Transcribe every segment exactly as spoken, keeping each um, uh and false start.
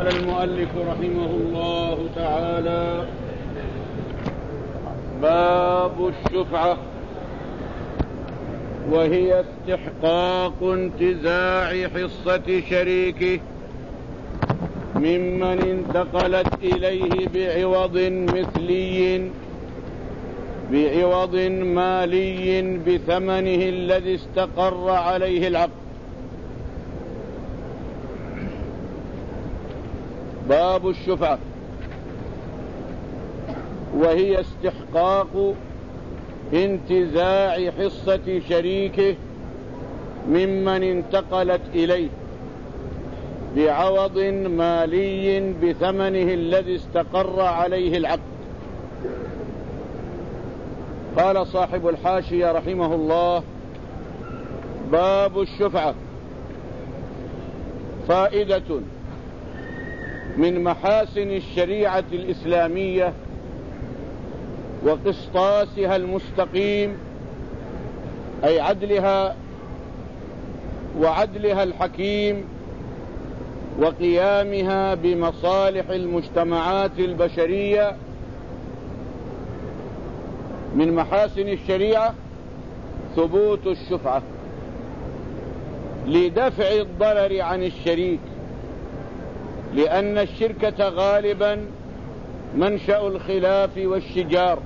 قال المؤلف رحمه الله تعالى: باب الشفعة، وهي استحقاق انتزاع حصة شريكه ممن انتقلت إليه بعوض مثلي بعوض مالي بثمنه الذي استقر عليه العقد. باب الشفعة، وهي استحقاق انتزاع حصة شريكه ممن انتقلت إليه بعوض مالي بثمنه الذي استقر عليه العقد. قال صاحب الحاشية رحمه الله: باب الشفعة. فائدة من محاسن الشريعة الإسلامية وقسطاسها المستقيم، أي عدلها وعدلها الحكيم وقيامها بمصالح المجتمعات البشرية. من محاسن الشريعة ثبوت الشفعة لدفع الضرر عن الشريك، لأن الشركة غالبا منشأ الخلاف والشجار،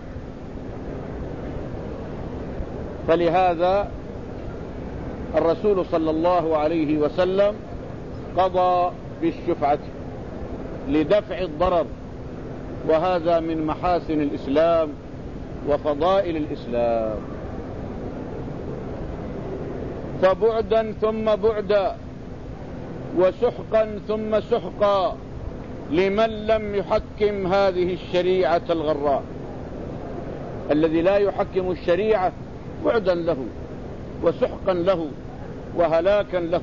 فلهذا الرسول صلى الله عليه وسلم قضى بالشفعة لدفع الضرر، وهذا من محاسن الإسلام وفضائل الإسلام. فبعدا ثم بعدا وسحقا ثم سحقا لمن لم يحكم هذه الشريعة الغراء. الذي لا يحكم الشريعة بعدا له وسحقا له وهلاكا له.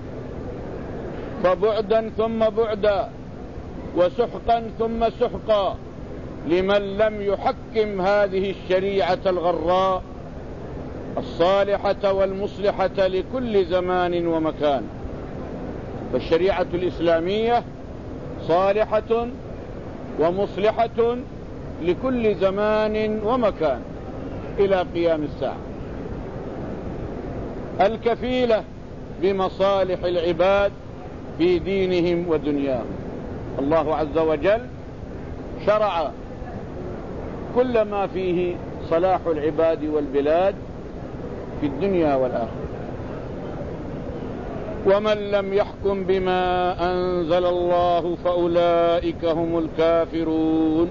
فبعدا ثم بعدا وسحقا ثم سحقا لمن لم يحكم هذه الشريعة الغراء الصالحة والمصلحة لكل زمان ومكان. فالشريعة الإسلامية صالحة ومصلحة لكل زمان ومكان إلى قيام الساعة، الكفيلة بمصالح العباد في دينهم ودنياهم. الله عز وجل شرع كل ما فيه صلاح العباد والبلاد في الدنيا والآخرة. ومن لم يحكم بما أنزل الله فأولئك هم الكافرون.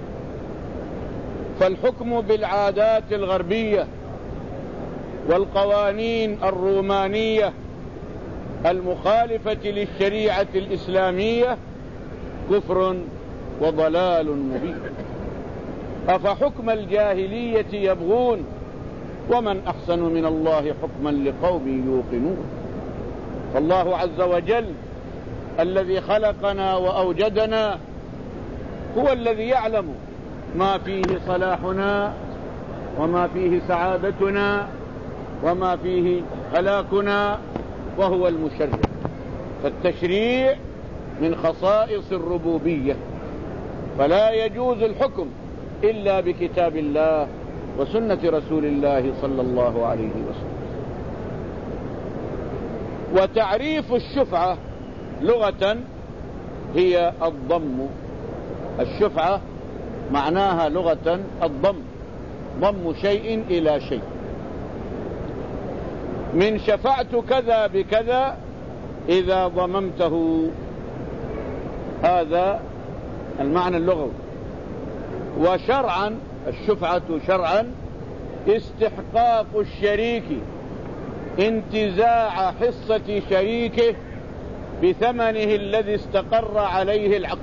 فالحكم بالعادات الغربية والقوانين الرومانية المخالفة للشريعة الإسلامية كفر وضلال مبين. أفحكم الجاهلية يبغون ومن أحسن من الله حكما لقوم يوقنون. فالله عز وجل الذي خلقنا وأوجدنا هو الذي يعلم ما فيه صلاحنا وما فيه سعادتنا وما فيه هلاكنا، وهو المشرع. فالتشريع من خصائص الربوبية، فلا يجوز الحكم إلا بكتاب الله وسنة رسول الله صلى الله عليه وسلم. وتعريف الشفعة لغة هي الضم. الشفعة معناها لغة الضم، ضم شيء إلى شيء. من شفعت كذا بكذا إذا ضممته، هذا المعنى اللغوي. وشرعا الشفعة شرعا استحقاق الشريك انتزاع حصة شريكه بثمنه الذي استقر عليه العقد.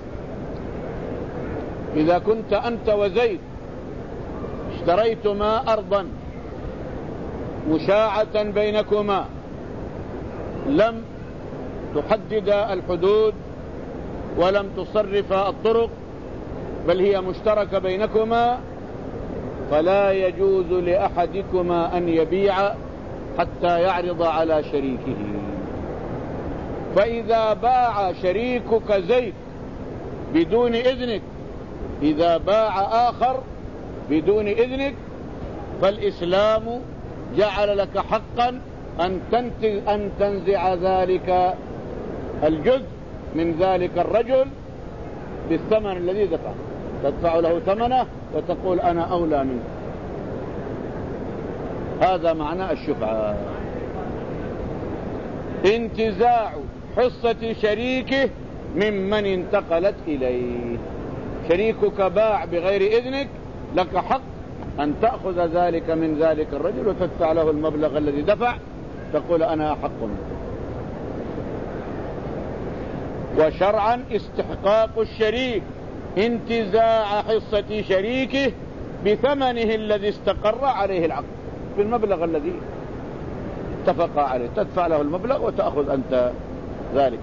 إذا كنت أنت وزيد اشتريتما أرضا مشاعة بينكما، لم تحدد الحدود ولم تصرف الطرق، بل هي مشتركة بينكما، فلا يجوز لأحدكما أن يبيع حتى يعرض على شريكه. فإذا باع شريكك زيد بدون إذنك، إذا باع آخر بدون إذنك فالإسلام جعل لك حقا أن أن تنزع ذلك الجزء من ذلك الرجل بالثمن الذي دفعه، تدفع له ثمنه وتقول أنا أولى منه. هذا معنى الشفعة. انتزاع حصة شريكه ممن انتقلت إليه. شريكك باع بغير إذنك، لك حق أن تأخذ ذلك من ذلك الرجل وتدفع له المبلغ الذي دفع، تقول أنا أحق منه. وشرعا استحقاق الشريك انتزاع حصة شريكه بثمنه الذي استقر عليه العقد، بالمبلغ الذي اتفق عليه، تدفع له المبلغ وتأخذ أنت ذلك.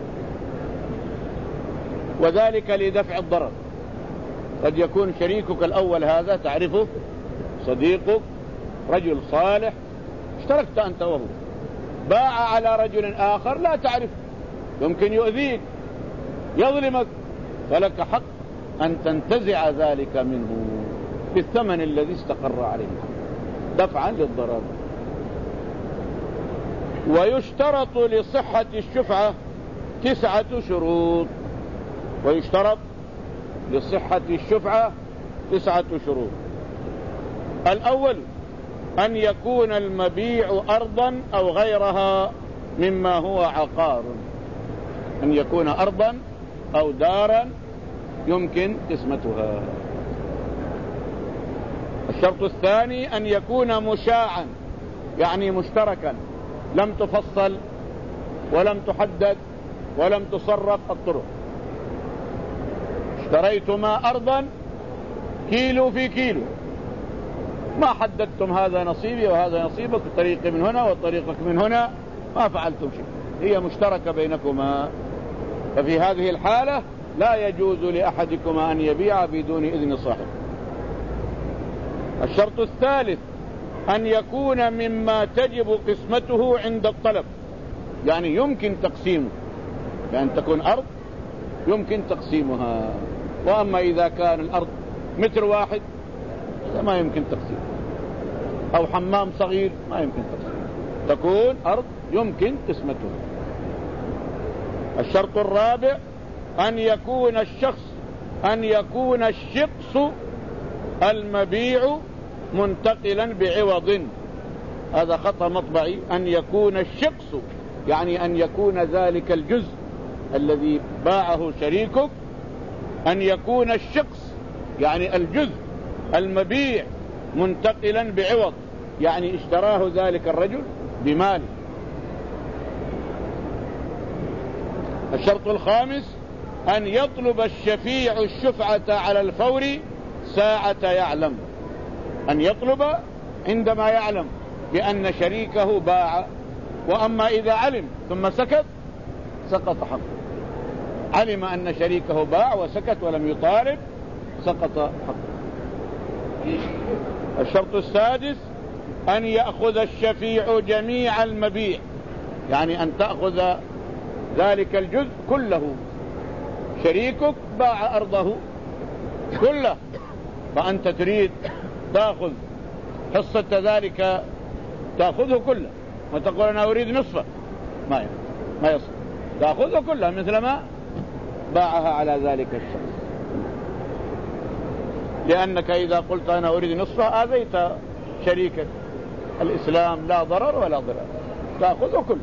وذلك لدفع الضرر. قد يكون شريكك الأول هذا تعرفه، صديقك، رجل صالح، اشتركت أنت وهو، باع على رجل آخر لا تعرف، يمكن يؤذيك، يظلمك، فلك حق أن تنتزع ذلك منه بالثمن الذي استقر عليه دفعا للضرر. ويشترط لصحة الشفعة تسعة شروط. ويشترط لصحة الشفعة تسعة شروط. الأول أن يكون المبيع أرضا أو غيرها مما هو عقار، أن يكون أرضا أو دارا يمكن قسمتها. الشرط الثاني أن يكون مشاعا، يعني مشتركا، لم تفصل ولم تحدد ولم تصرف الطرق. اشتريتما أرضا كيلو في كيلو، ما حددتم هذا نصيبي وهذا نصيبك، طريقي من هنا وطريقك من هنا، ما فعلتم شيء، هي مشتركة بينكما. ففي هذه الحالة لا يجوز لأحدكما أن يبيع بدون إذن صاحب. الشرط الثالث أن يكون مما تجب قسمته عند الطلب، يعني يمكن تقسيمه، بأن تكون أرض يمكن تقسيمها. وأما إذا كان الأرض متر واحد ما يمكن تقسيمه، أو حمام صغير ما يمكن تقسيمه، تكون أرض يمكن قسمته. الشرط الرابع أن يكون الشخص أن يكون الشخص المبيع منتقلا بعوض. هذا خطأ مطبعي، أن يكون الشخص يعني أن يكون ذلك الجزء الذي باعه شريكك، أن يكون الشخص يعني الجزء المبيع منتقلا بعوض، يعني اشتراه ذلك الرجل بمال. الشرط الخامس أن يطلب الشفيع الشفعة على الفور ساعة يعلم، أن يطلب عندما يعلم بأن شريكه باع. وأما إذا علم ثم سكت سقط حقه، علم أن شريكه باع وسكت ولم يطالب سقط حقه. الشرط السادس أن يأخذ الشفيع جميع المبيع، يعني أن تأخذ ذلك الجزء كله. شريكك باع أرضه كله، فأنت تريد تأخذ حصة ذلك، تأخذه كله وتقول أنا أريد نصفه، ما ما يصل، تأخذه كله مثل ما باعها على ذلك الشخص. لأنك إذا قلت أنا أريد نصفه آذيت شريكك. الإسلام لا ضرر ولا ضرر، تأخذه كله.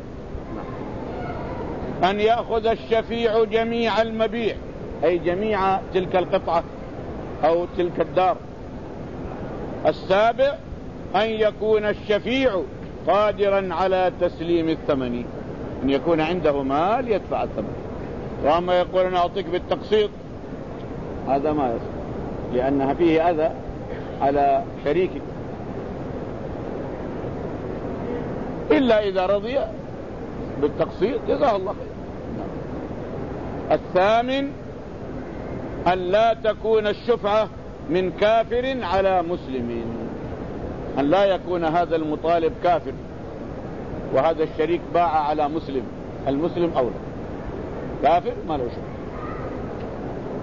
أن يأخذ الشفيع جميع المبيع، أي جميع تلك القطعة أو تلك الدار. السابع أن يكون الشفيع قادرا على تسليم الثمن، أن يكون عنده مال يدفع الثمن. وأما يقول أنا أعطيك بالتقسيط، هذا ما يصح، لأنها فيه أذى على شريكك، إلا إذا رضي بالتقسيط جزاه الله خير. الثامن أن لا تكون الشفعة من كافر على مسلم، أن لا يكون هذا المطالب كافر وهذا الشريك باع على مسلم، المسلم أولى، كافر ما له شفعة.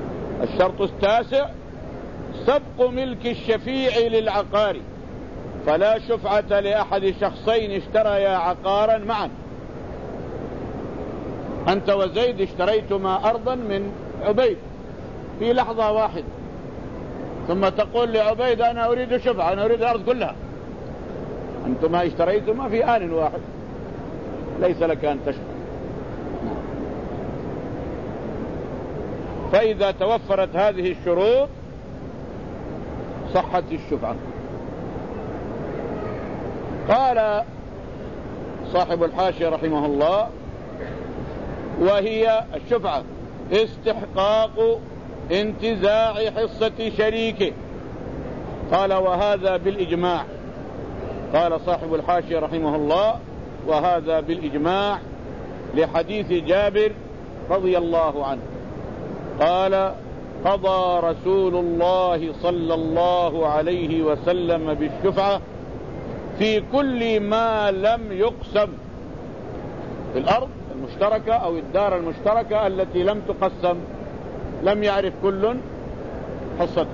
الشرط التاسع سبق ملك الشفيع للعقار، فلا شفعة لأحد شخصين اشتريا عقارا معا. أنت وزيد اشتريتما أرضا من عبيد في لحظة واحدة، ثم تقول لعبيد أنا أريد شفعة، أنا أريد الأرض كلها. أنتما اشتريتما في آن واحد، ليس لك أن تشفع. فإذا توفرت هذه الشروط صحت الشفعة. قال صاحب الحاشية رحمه الله: وهي الشفعة استحقاق انتزاع حصة شريكه. قال: وهذا بالإجماع. قال صاحب الحاشية رحمه الله: وهذا بالإجماع، لحديث جابر رضي الله عنه قال: قضى رسول الله صلى الله عليه وسلم بالشفعة في كل ما لم يقسم، في الأرض المشتركة أو الدار المشتركة التي لم تقسم، لم يعرف كل حصته،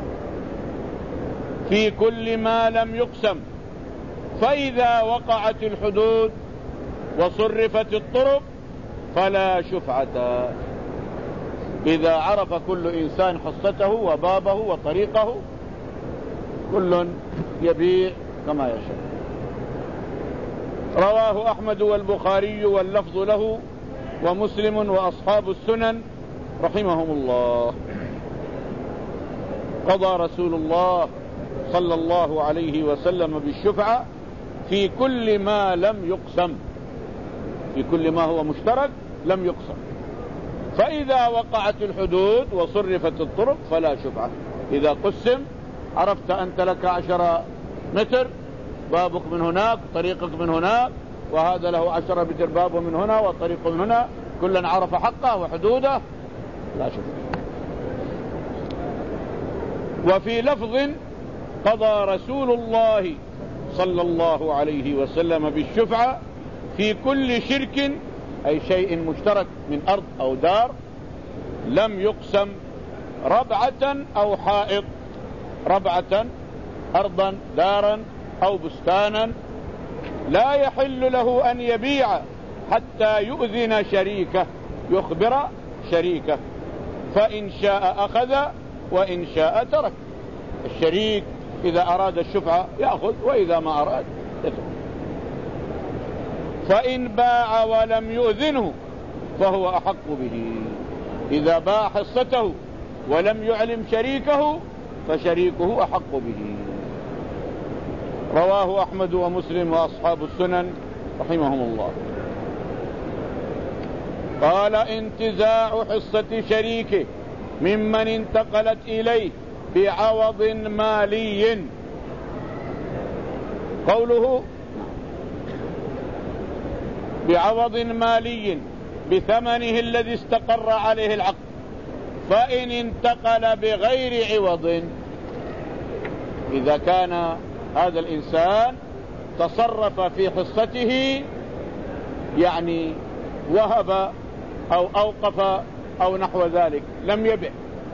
في كل ما لم يقسم. فإذا وقعت الحدود وصرفت الطرق فلا شفعة. إذا عرف كل إنسان حصته وبابه وطريقه، كل يبيع كما يشاء. رواه أحمد والبخاري واللفظ له ومسلم وأصحاب السنن رحمهم الله. قضى رسول الله صلى الله عليه وسلم بالشفعة في كل ما لم يقسم، في كل ما هو مشترك لم يقسم. فإذا وقعت الحدود وصرفت الطرق فلا شفعة. إذا قسم عرفت أنت لك عشر متر، بابك من هناك طريقك من هناك، وهذا له عشر متر بابه من هنا وطريقه من هنا، كلا عرف حقه وحدوده، لا شفعة. وفي لفظ: قضى رسول الله صلى الله عليه وسلم بالشفعة في كل شرك، أي شيء مشترك من أرض أو دار لم يقسم، ربعة أو حائط، ربعة أرضا دارا أو بستانا، لا يحل له أن يبيع حتى يؤذن شريكه، يخبر شريكه، فإن شاء أخذ وإن شاء ترك. الشريك إذا أراد الشفعة يأخذ، وإذا ما أراد يترك. فإن باع ولم يؤذنه فهو أحق به. إذا باع حصته ولم يعلم شريكه فشريكه أحق به. رواه أحمد ومسلم وأصحاب السنن رحمهم الله. قال: انتزاع حصة شريكه ممن انتقلت إليه بعوض مالي. قوله بعوض مالي بثمنه الذي استقر عليه العقد. فإن انتقل بغير عوض، إذا كان هذا الإنسان تصرف في حصته، يعني وهب أو أوقف أو نحو ذلك، لم يبع.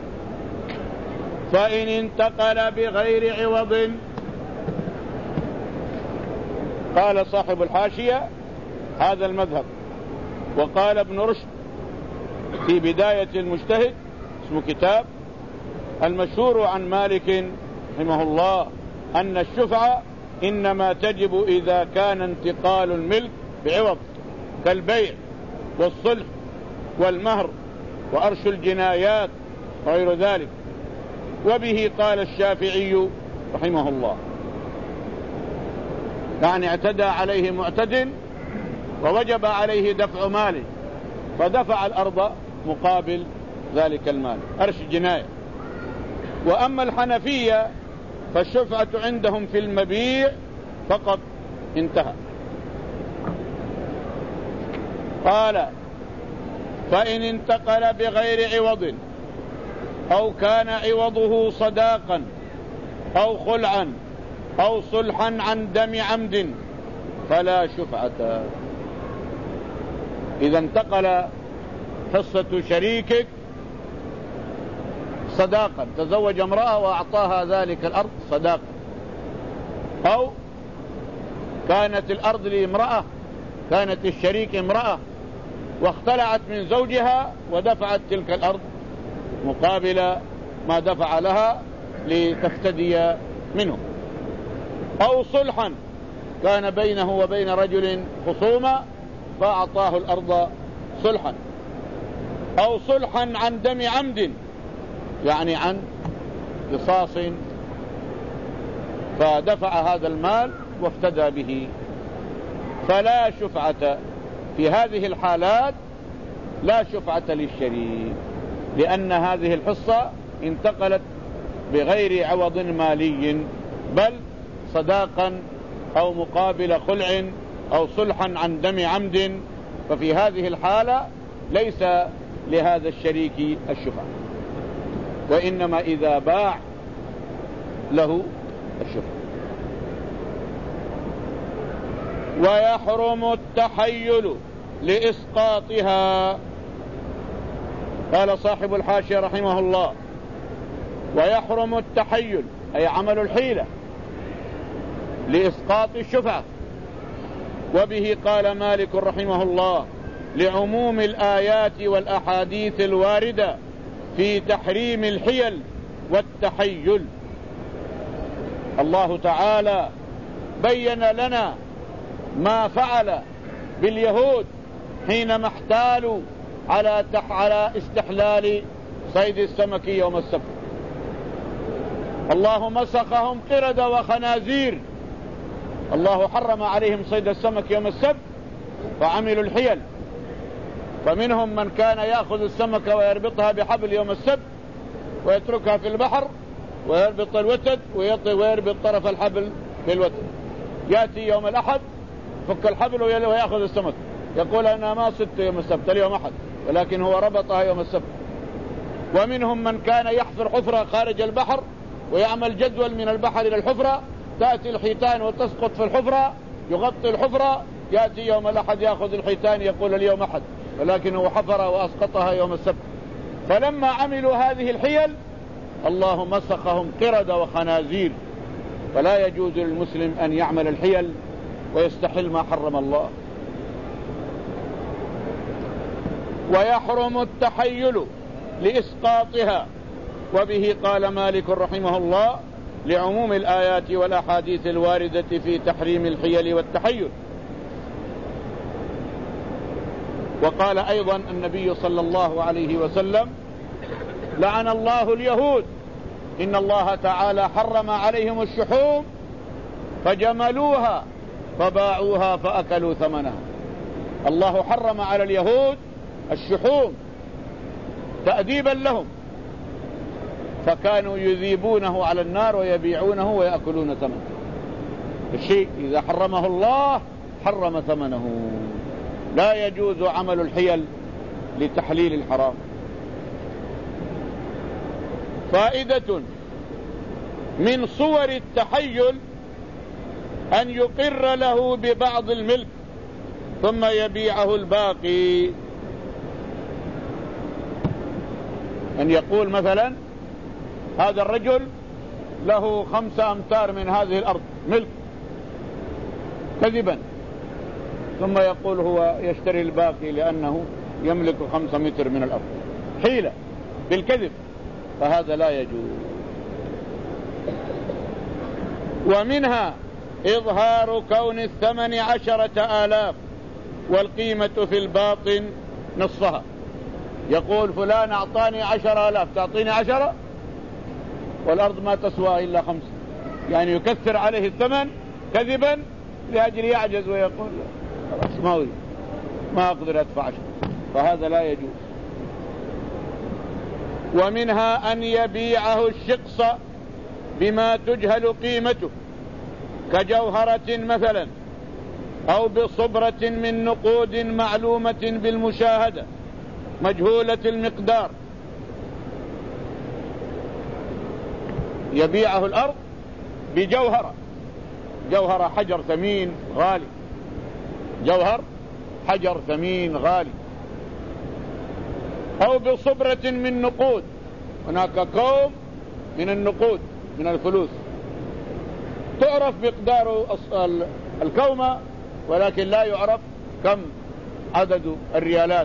فإن انتقل بغير عوض، قال صاحب الحاشية هذا المذهب. وقال ابن رشد في بداية المجتهد، اسمه كتاب، المشهور عن مالك رحمه الله أن الشفعة إنما تجب إذا كان انتقال الملك بعوض، كالبيع والصلح والمهر وأرش الجنايات وغير ذلك. وبه قال الشافعي رحمه الله، يعني اعتدى عليه معتد ووجب عليه دفع ماله، فدفع الأرض مقابل ذلك المال، أرش الجناية. وأما الحنفية فالشفعة عندهم في المبيع فقط، انتهى. قال: فإن انتقل بغير عوض أو كان عوضه صداقا أو خلعا أو صلحا عن دم عمد فلا شفعة. إذا انتقل حصة شريكك صداقا، تزوج امرأة وأعطاها ذلك الأرض صداقا، أو كانت الأرض لامرأة، كانت الشريك امرأة واختلعت من زوجها ودفعت تلك الأرض مقابل ما دفع لها لتفتدي منه، أو صلحا كان بينه وبين رجل خصومة فأعطاه الأرض صلحا، أو صلحا عن دم عمد، يعني عن قصاص فدفع هذا المال وافتدى به. فلا شفعة في هذه الحالات، لا شفعة للشريك، لأن هذه الحصة انتقلت بغير عوض مالي، بل صداقا أو مقابل خلع أو صلحا عن دم عمد، ففي هذه الحالة ليس لهذا الشريك الشفعة، وإنما إذا باع له الشفعة. ويحرم التحيل لإسقاطها. قال صاحب الحاشية رحمه الله: ويحرم التحيل أي عمل الحيلة لإسقاط الشفعة. وبه قال مالك رحمه الله: لعموم الآيات والأحاديث الواردة في تحريم الحيل والتحيل. الله تعالى بين لنا ما فعل باليهود حينما احتالوا على على استحلال صيد السمك يوم السبت. الله مسخهم قردة وخنازير. الله حرم عليهم صيد السمك يوم السبت فعملوا الحيل، فمنهم من كان يأخذ السمكة ويربطها بحبل يوم السبت ويتركها في البحر ويربط الوتد ويربط طرف الحبل في الوتد، يأتي يوم الأحد فك الحبل ويأخذ السمك، يقول أنا ما صدت يوم السبت اليوم أحد، ولكن هو ربطها يوم السبت. ومنهم من كان يحفر حفرة خارج البحر ويعمل جدول من البحر إلى الحفرة، تأتي الحيتان وتسقط في الحفرة، يغطي الحفرة، يأتي يوم الأحد يأخذ الحيتان يقول اليوم أحد، ولكن هو حفر وأسقطها يوم السبت. فلما عملوا هذه الحيل الله مسخهم قردة وخنازير. فلا يجوز للمسلم أن يعمل الحيل ويستحل ما حرم الله. ويحرم التحيل لإسقاطها. وبه قال مالك رحمه الله: لعموم الآيات والأحاديث الواردة في تحريم الحيل والتحيل. وقال أيضا النبي صلى الله عليه وسلم: لعن الله اليهود، إن الله تعالى حرم عليهم الشحوم فجملوها فباعوها فأكلوا ثمنها. الله حرم على اليهود الشحوم تأديبا لهم، فكانوا يذيبونه على النار ويبيعونه ويأكلون ثمنه. الشيء إذا حرمه الله حرم ثمنه. لا يجوز عمل الحيل لتحليل الحرام. فائدة من صور التحيل أن يقر له ببعض الملك ثم يبيعه الباقي. أن يقول مثلا هذا الرجل له خمسة أمتار من هذه الأرض ملك كذبا، ثم يقول هو يشتري الباقي لأنه يملك خمسة متر من الأرض، حيلة بالكذب، فهذا لا يجوز. ومنها إظهار كون الثمن عشرة آلاف والقيمة في الباطن نصها. يقول فلان أعطاني عشر آلاف، تعطيني عشرة والأرض ما تسوى إلا خمسة، يعني يكثر عليه الثمن كذبا لأجل يعجز ويقول خلاص ما أريد، ما أقدر أدفع عشرة، فهذا لا يجوز. ومنها أن يبيعه الشقص بما تجهل قيمته كجوهرة مثلا، أو بصبرة من نقود معلومة بالمشاهدة مجهولة المقدار. يبيعه الأرض بجوهرة، جوهرة حجر ثمين غالي، جوهر حجر ثمين غالي، أو بصبرة من نقود، هناك كوم من النقود من الفلوس تعرف مقدار الكومة، ولكن لا يعرف كم عدد الريالات،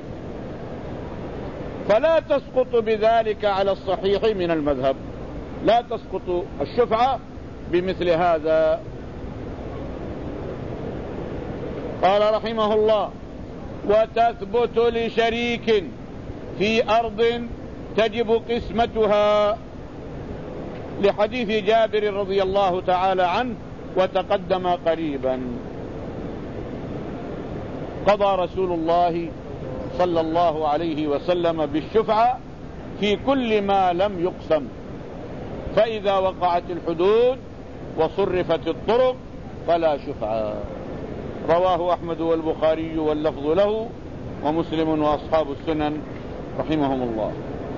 فلا تسقط بذلك على الصحيح من المذهب، لا تسقط الشفعة بمثل هذا. قال رحمه الله: وتثبت لشريك في أرض تجب قسمتها، لحديث جابر رضي الله تعالى عنه وتقدم قريبا. قضى رسول الله صلى الله عليه وسلم بالشفعة في كل ما لم يقسم، فإذا وقعت الحدود وصرفت الطرق فلا شفعة. رواه أحمد والبخاري واللفظ له ومسلم وأصحاب السنن رحمهم الله.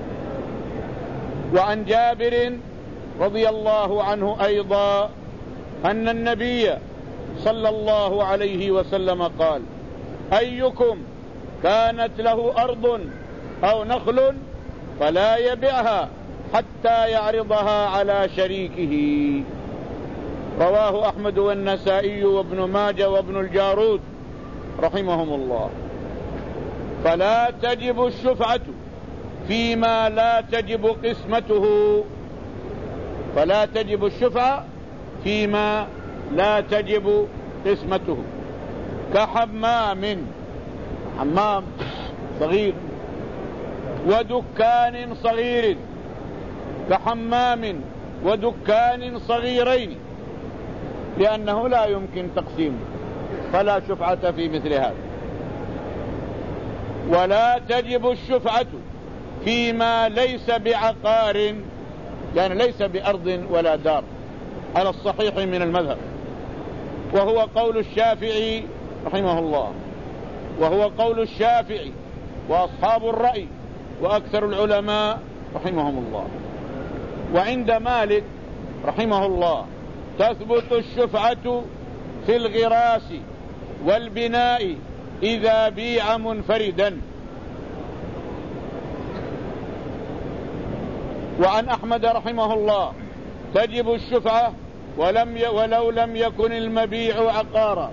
وعن جابر رضي الله عنه أيضا أن النبي صلى الله عليه وسلم قال: أيكم كانت له أرض أو نخل فلا يبيعها حتى يعرضها على شريكه. رواه أحمد والنسائي وابن ماجه وابن الجارود رحمهم الله. فلا تجب الشفعة فيما لا تجب قسمته، فلا تجب الشفعة فيما لا تجب قسمته، كحمام، حمام صغير، ودكان صغير، كحمام ودكان صغيرين، لأنه لا يمكن تقسيمه، فلا شفعة في مثل هذا. ولا تجب الشفعة فيما ليس بعقار، يعني ليس بأرض ولا دار، على الصحيح من المذهب، وهو قول الشافعي رحمه الله، وهو قول الشافعي وأصحاب الرأي وأكثر العلماء رحمهم الله. وعند مالك رحمه الله تثبت الشفعة في الغراس والبناء إذا بيع منفردا. وعن أحمد رحمه الله تجب الشفعة ولم ي... ولو لم يكن المبيع عقارا،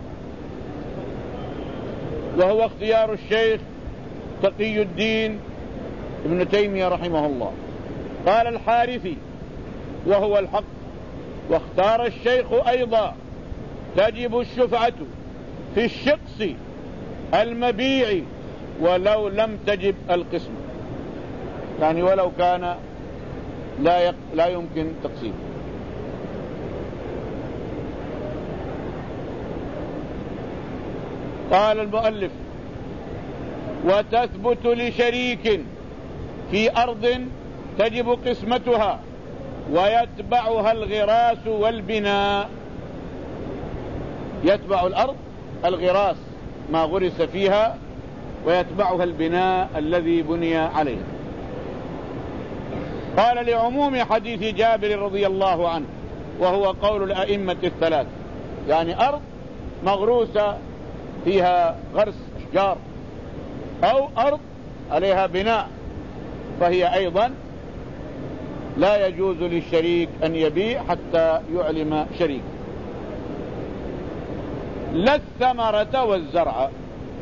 وهو اختيار الشيخ تقي الدين ابن تيمية رحمه الله. قال الحارثي وهو الحق، واختار الشيخ أيضا تجب الشفعة في الشخص المبيع ولو لم تجب القسم، يعني ولو كان لا, يق... لا يمكن تقسيم. قال المؤلف: وتثبت لشريك في أرض تجب قسمتها ويتبعها الغراس والبناء. يتبع الأرض الغراس ما غرس فيها، ويتبعها البناء الذي بني عليه. قال: لعموم حديث جابر رضي الله عنه، وهو قول الأئمة الثلاث، يعني أرض مغروسة فيها غرس أشجار، أو أرض عليها بناء، فهي أيضا لا يجوز للشريك أن يبيع حتى يعلم شريك. لا الثمرة والزرع.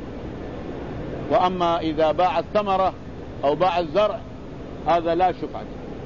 وأما إذا باع الثمرة أو باع الزرع هذا لا شفعة.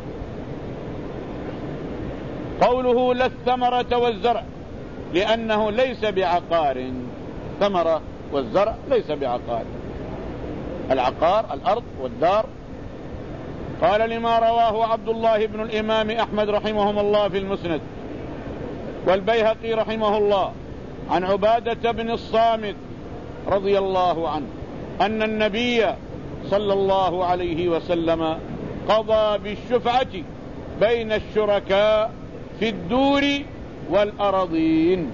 قوله لا الثمرة والزرع لأنه ليس بعقار، ثمرة والزرع ليس بعقار، العقار الأرض والدار. قال: لما رواه عبد الله بن الإمام أحمد رحمهم الله في المسند، والبيهقي رحمه الله عن عبادة بن الصامت رضي الله عنه أن النبي صلى الله عليه وسلم قضى بالشفعة بين الشركاء في الدور والأراضين.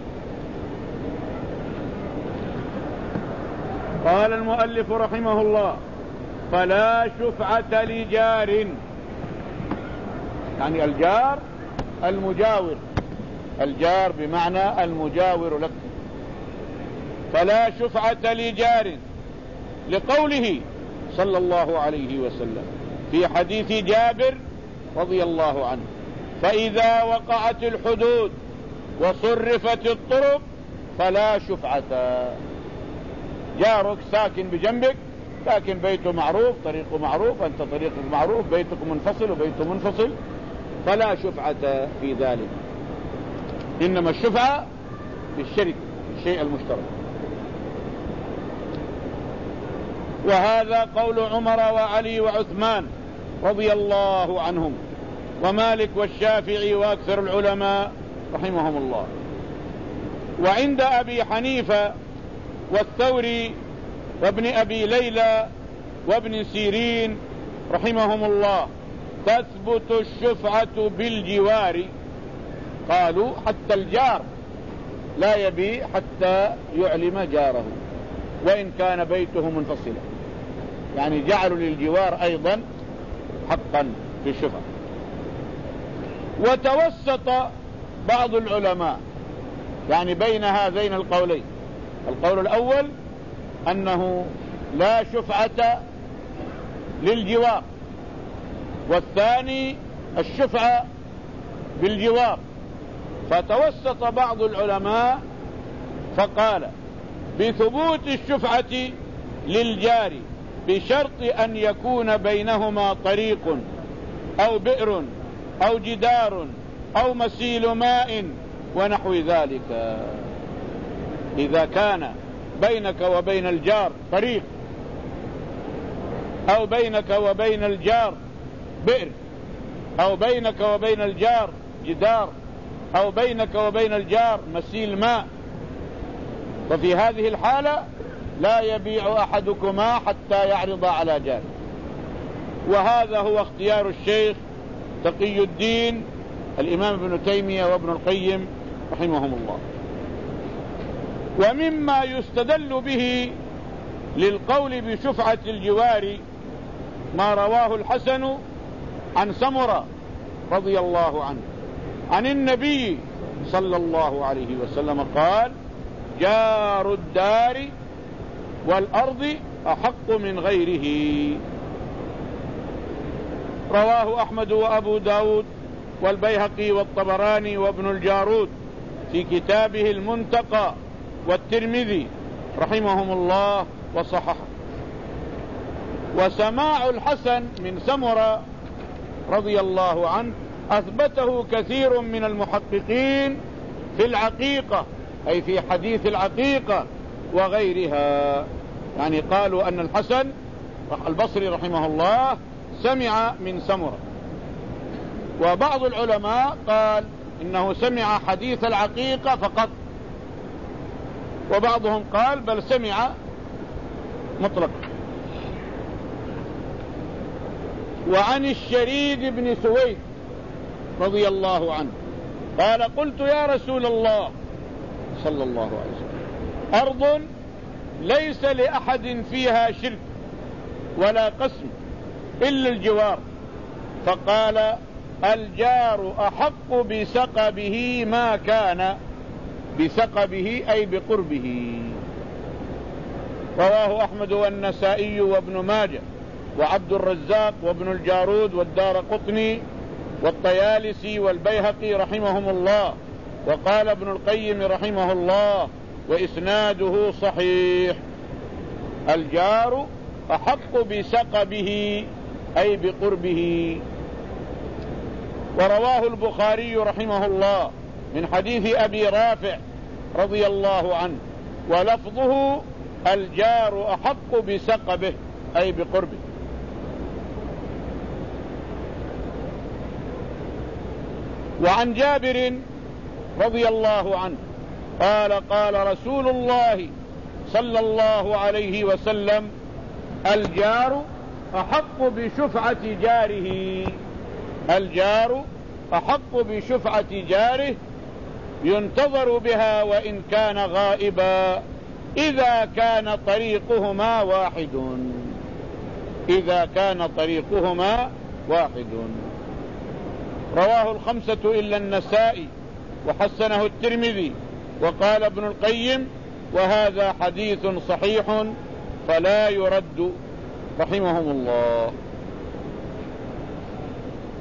قال المؤلف رحمه الله: فلا شفعة لجار، يعني الجار المجاور، الجار بمعنى المجاور لك. فلا شفعة لجار، لقوله صلى الله عليه وسلم: في حديث جابر رضي الله عنه: فإذا وقعت الحدود وصرفت الطرق فلا شفعة. جارك ساكن بجنبك، ساكن بيته معروف، طريقه معروف، أنت طريقك معروف، بيتك منفصل وبيته منفصل، فلا شفعة في ذلك. إنما الشفعة بالشرك، الشيء المشترك. وهذا قول عمر وعلي وعثمان رضي الله عنهم، ومالك والشافعي وأكثر العلماء رحمهم الله. وعند أبي حنيفة والثوري وابن أبي ليلى وابن سيرين رحمهم الله تثبت الشفعة بالجوار. قالوا حتى الجار لا يبيع حتى يعلم جاره وإن كان بيته منفصلا، يعني جعلوا للجوار أيضا حقا في الشفعة. وتوسط بعض العلماء يعني بين هذين القولين. القول الأول أنه لا شفعة للجوار، والثاني الشفعة بالجوار. فتوسط بعض العلماء فقال بثبوت الشفعة للجار بشرط أن يكون بينهما طريق أو بئر أو جدار أو مسيل ماء ونحو ذلك. إذا كان بينك وبين الجار طريق، أو بينك وبين الجار بئر، أو بينك وبين الجار جدار، أو بينك وبين الجار مسيل ماء، وفي هذه الحالة لا يبيع أحدكما حتى يعرض على جاره. وهذا هو اختيار الشيخ تقي الدين الإمام ابن تيمية وابن القيم رحمهم الله. ومما يستدل به للقول بشفعة الجوار ما رواه الحسن عن سمرة رضي الله عنه عن النبي صلى الله عليه وسلم قال: جار الدار والأرض أحق من غيره. رواه أحمد وأبو داود والبيهقي والطبراني وابن الجارود في كتابه المنتقى، والترمذي رحمهم الله وصححه. وسماع الحسن من سمرة رضي الله عنه أثبته كثير من المحققين في العقيقة، أي في حديث العقيقة وغيرها. يعني قالوا أن الحسن البصري رحمه الله سمع من سمرة. وبعض العلماء قال إنه سمع حديث العقيقة فقط، وبعضهم قال بل سمع مطلق. وعن الشريد بن سويد رضي الله عنه قال: قلت يا رسول الله صلى الله عليه وسلم: أرض ليس لأحد فيها شرك ولا قسم إلا الجوار، فقال: الجار أحق بسقبه ما كان، بسقبه أي بقربه. رواه أحمد والنسائي وابن ماجه وعبد الرزاق وابن الجارود والدار قطني والطيالسي والبيهقي رحمهم الله. وقال ابن القيم رحمه الله: وإسناده صحيح. الجار أحق بسقبه أي بقربه. ورواه البخاري رحمه الله من حديث أبي رافع رضي الله عنه ولفظه: الجار أحق بسقبه أي بقربه. وعن جابر رضي الله عنه قال: قال رسول الله صلى الله عليه وسلم: الجار أحق بشفعة جاره. الجار أحق بشفعة جاره ينتظر بها وإن كان غائبا إذا كان طريقهما واحد، إذا كان طريقهما واحد. رواه الخمسة إلا النسائي وحسنه الترمذي. وقال ابن القيم: وهذا حديث صحيح فلا يرد رحمهم الله.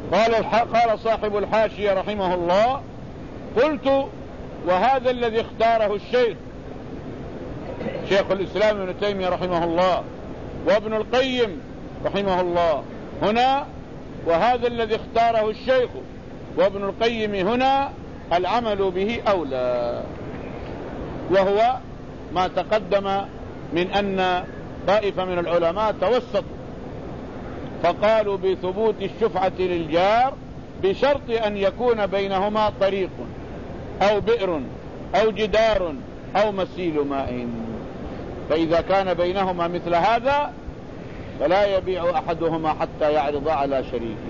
قال, قال صاحب الحاشية رحمه الله: قلت: وهذا الذي اختاره الشيخ شيخ الإسلام ابن تيمية رحمه الله وابن القيم رحمه الله هنا، وهذا الذي اختاره الشيخ وابن القيم هنا العمل به أولى، وهو ما تقدم من أن طائفة من العلماء توسطوا فقالوا بثبوت الشفعة للجار بشرط أن يكون بينهما طريق أو بئر أو جدار أو مسيل ماء، فإذا كان بينهما مثل هذا فلا يبيع أحدهما حتى يعرض على شريكه.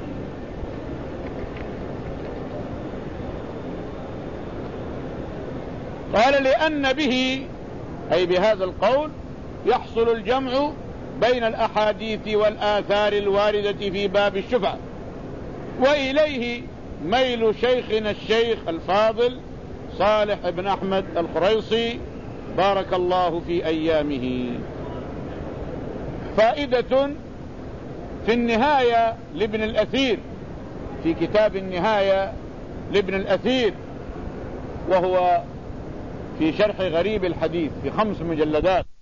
قال: لأن به، أي بهذا القول، يحصل الجمع بين الأحاديث والآثار الواردة في باب الشفعة، وإليه ميل شيخنا الشيخ الفاضل صالح بن أحمد الخريصي بارك الله في أيامه. فائدة في النهاية لابن الأثير، في كتاب النهاية لابن الأثير، وهو في شرح غريب الحديث في خمس مجلدات.